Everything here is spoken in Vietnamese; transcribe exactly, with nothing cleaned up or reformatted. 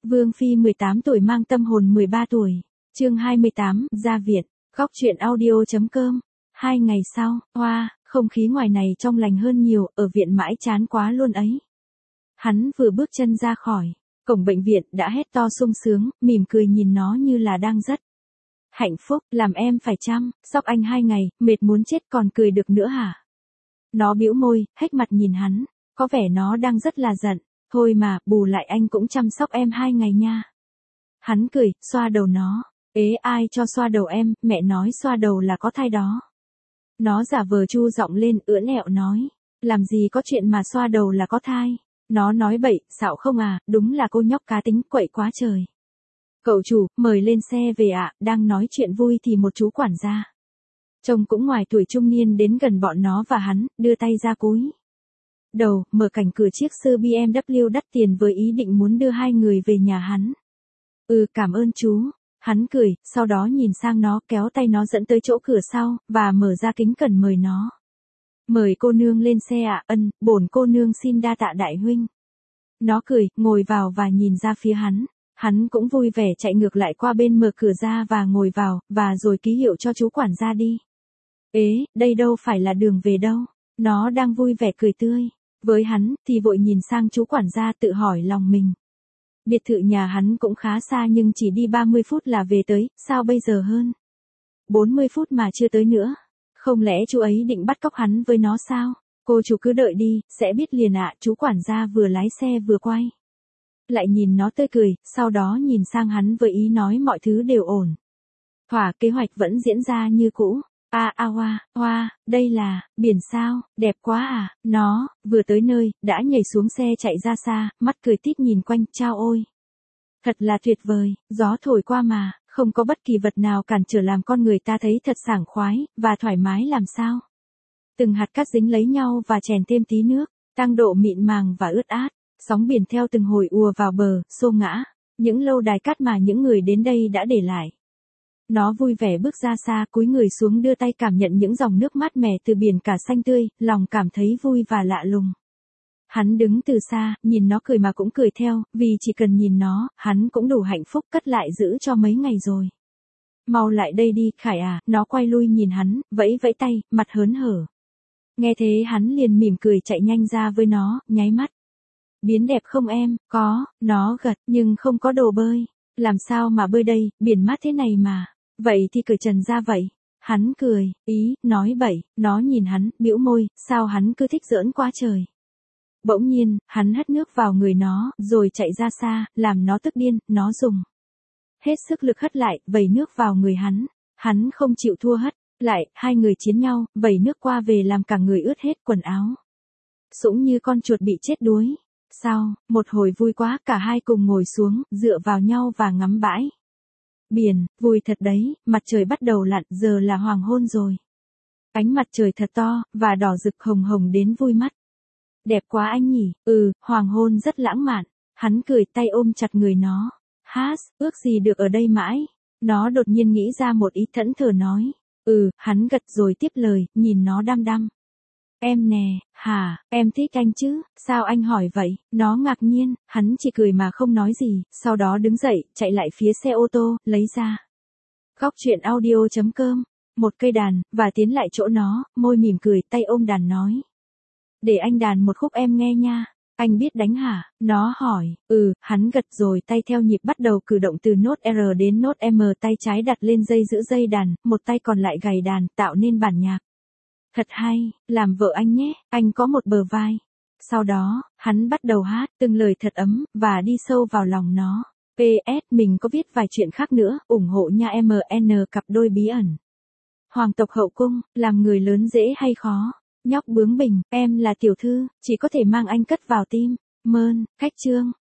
Vương Phi mười tám tuổi mang tâm hồn mười ba tuổi. Chương hai mươi tám, ra viện. Góc truyện audio chấm com. Hai ngày sau, hoa, không khí ngoài này trong lành hơn nhiều, ở viện mãi chán quá luôn ấy. Hắn vừa bước chân ra khỏi cổng bệnh viện đã hét to sung sướng, mỉm cười nhìn nó như là đang rất hạnh phúc, làm em phải chăm sóc anh hai ngày, mệt muốn chết còn cười được nữa hả? Nó bĩu môi, hếch mặt nhìn hắn, có vẻ nó đang rất là giận. Thôi mà, bù lại anh cũng chăm sóc em hai ngày nha. Hắn cười, xoa đầu nó. Ế, ai cho xoa đầu em, mẹ nói xoa đầu là có thai đó. Nó giả vờ chu giọng lên, ưỡn ẹo nói. Làm gì có chuyện mà xoa đầu là có thai. Nó nói bậy, xạo không à, đúng là cô nhóc cá tính quậy quá trời. Cậu chủ, mời lên xe về ạ, đang nói chuyện vui thì một chú quản gia. Trông cũng ngoài tuổi trung niên đến gần bọn nó và hắn, đưa tay ra cúi đầu, mở cảnh cửa chiếc xe bê em vê đắt tiền với ý định muốn đưa hai người về nhà hắn. Ừ, cảm ơn chú. Hắn cười, sau đó nhìn sang nó, kéo tay nó dẫn tới chỗ cửa sau, và mở ra kính cẩn mời nó. Mời cô nương lên xe ạ, ân, bổn cô nương xin đa tạ đại huynh. Nó cười, ngồi vào và nhìn ra phía hắn. Hắn cũng vui vẻ chạy ngược lại qua bên mở cửa ra và ngồi vào, và rồi ký hiệu cho chú quản gia đi. Ế, đây đâu phải là đường về đâu. Nó đang vui vẻ cười tươi. Với hắn, thì vội nhìn sang chú quản gia tự hỏi lòng mình. Biệt thự nhà hắn cũng khá xa nhưng chỉ đi ba mươi phút là về tới, sao bây giờ hơn bốn mươi phút mà chưa tới nữa. Không lẽ chú ấy định bắt cóc hắn với nó sao? Cô chú cứ đợi đi, sẽ biết liền ạ. Chú quản gia vừa lái xe vừa quay lại nhìn nó tươi cười, sau đó nhìn sang hắn với ý nói mọi thứ đều ổn thỏa, kế hoạch vẫn diễn ra như cũ. À à hoa, hoa, đây là, biển sao, đẹp quá à, nó, vừa tới nơi, đã nhảy xuống xe chạy ra xa, mắt cười tít nhìn quanh, chao ôi. Thật là tuyệt vời, gió thổi qua mà, không có bất kỳ vật nào cản trở làm con người ta thấy thật sảng khoái, và thoải mái làm sao. Từng hạt cát dính lấy nhau và chèn thêm tí nước, tăng độ mịn màng và ướt át, sóng biển theo từng hồi ùa vào bờ, xô ngã, những lâu đài cát mà những người đến đây đã để lại. Nó vui vẻ bước ra xa, cúi người xuống đưa tay cảm nhận những dòng nước mát mẻ từ biển cả xanh tươi, lòng cảm thấy vui và lạ lùng. Hắn đứng từ xa, nhìn nó cười mà cũng cười theo, vì chỉ cần nhìn nó, hắn cũng đủ hạnh phúc, cất lại giữ cho mấy ngày rồi. Mau lại đây đi, Khải à, nó quay lui nhìn hắn, vẫy vẫy tay, mặt hớn hở. Nghe thế hắn liền mỉm cười chạy nhanh ra với nó, nháy mắt. Biến đẹp không em? Có, nó gật, nhưng không có đồ bơi. Làm sao mà bơi đây, biển mát thế này mà. Vậy thì cởi trần ra vậy. Hắn cười, ý, nói bậy, nó nhìn hắn, bĩu môi, sao hắn cứ thích giỡn quá trời. Bỗng nhiên, hắn hất nước vào người nó, rồi chạy ra xa, làm nó tức điên, nó dùng hết sức lực hất lại, vẩy nước vào người hắn. Hắn không chịu thua hất lại, hai người chiến nhau, vẩy nước qua về làm cả người ướt hết quần áo. Sũng như con chuột bị chết đuối. Sau, một hồi vui quá, cả hai cùng ngồi xuống, dựa vào nhau và ngắm bãi biển, vui thật đấy, mặt trời bắt đầu lặn, giờ là hoàng hôn rồi. Ánh mặt trời thật to, và đỏ rực hồng hồng đến vui mắt. Đẹp quá anh nhỉ, ừ, hoàng hôn rất lãng mạn. Hắn cười, tay ôm chặt người nó. Hát, ước gì được ở đây mãi. Nó đột nhiên nghĩ ra một ý, thẫn thờ nói. Ừ, hắn gật rồi tiếp lời, nhìn nó đăm đăm. Em nè, hả, em thích anh chứ, sao anh hỏi vậy? Nó ngạc nhiên, hắn chỉ cười mà không nói gì, sau đó đứng dậy, chạy lại phía xe ô tô, lấy ra góc truyện audio chấm com, một cây đàn, và tiến lại chỗ nó, môi mỉm cười, tay ôm đàn nói. Để anh đàn một khúc em nghe nha. Anh biết đánh hả? Nó hỏi. Ừ, hắn gật rồi, tay theo nhịp bắt đầu cử động từ nốt R đến nốt M, tay trái đặt lên dây giữ dây đàn, một tay còn lại gảy đàn, tạo nên bản nhạc. Thật hay, làm vợ anh nhé, anh có một bờ vai. Sau đó, hắn bắt đầu hát, từng lời thật ấm, và đi sâu vào lòng nó. pê ét, mình có viết vài chuyện khác nữa, ủng hộ nha em en, cặp đôi bí ẩn. Hoàng tộc hậu cung, làm người lớn dễ hay khó? Nhóc bướng bỉnh, em là tiểu thư, chỉ có thể mang anh cất vào tim. Mơn, khách trương.